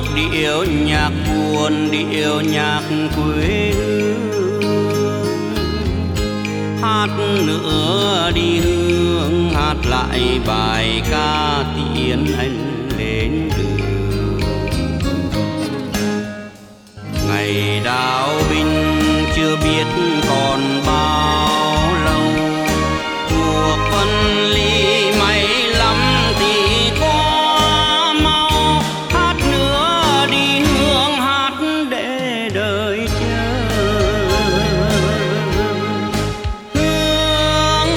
điệu nhạc buồn, điệu nhạc quê hương. Hát nữa đi hương, hát lại bài ca tiễn anh lên đường. Ngày đào binh chưa biết còn bao lâu, cuộc phân ly may lắm thì qua mau. Hát nữa đi hương, hát để đời chờ. Hương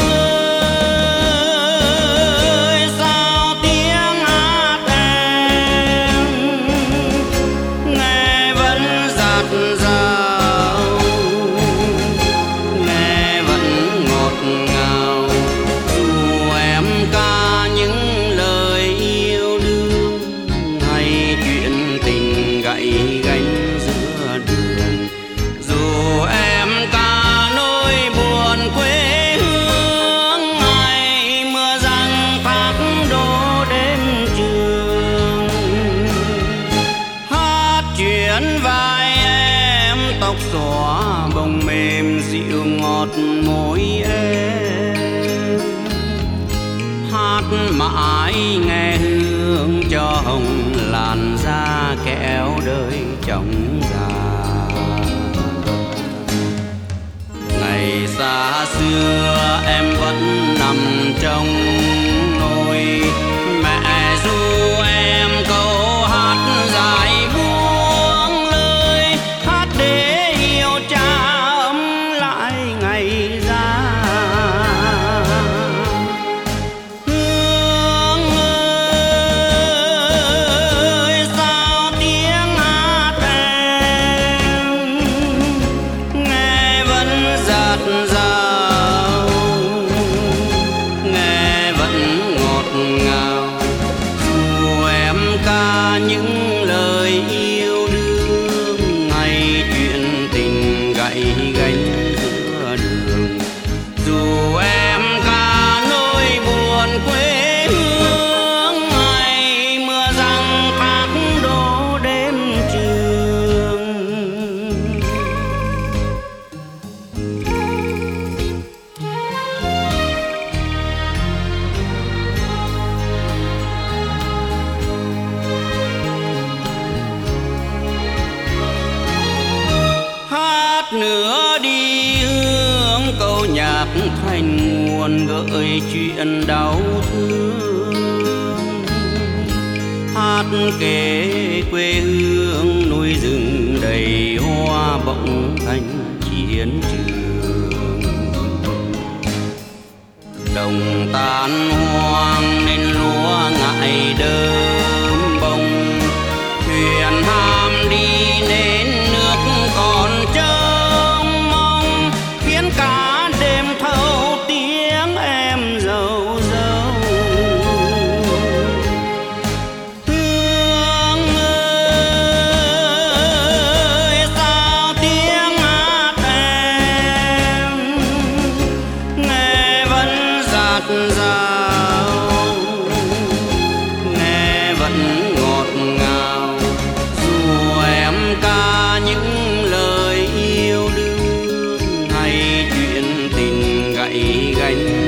ơi sao tiếng hát em nghe vẫn dạt dào, nghe vẫn ngọt ngào. Dù em ca những lời yêu đương hay chuyện tình gãy gánh giữa đường, dù em ca nỗi buồn quê hương hay mưa giăng thác đổ đêm trường. Hát chuyện vai em tóc xõa bông mềm dịu ngọt môi em. Hát mãi nghe hương cho hồng làn da kéo đời trong già. Ngày xa xưa em vẫn nằm trong nôi, mẹ ru em câu hát dài buông lời. Hát để yêu cha ấm lại ngày già. Hương ơi sao tiếng hát em nghe vẫn dạt dào, nghe vẫn ngọt ngào. Dù em ca những lời yêu đương hay chuyện tình gãy gánh giữa đường, dù em ca nỗi buồn quê hương hay mưa giăng thác đổ đêm trường. Hát nữa đi hương, câu nhạc thành nguồn gợi chuyện đau thương. Hát kể quê hương núi rừng đầy hoa bỗng thành chiến trường. Đồng tan hoang nên lúa ngại đơm bông, thuyền ham đi nên nước còn trông mong. Khiến cả đêm thâu tiếng em dâu dâu. Hương ơi sao tiếng hát em nghe vẫn dạt dào, nghe vẫn ngọt ngào. Dù em ca những lời yêu đương hay chuyện tình gãy gánh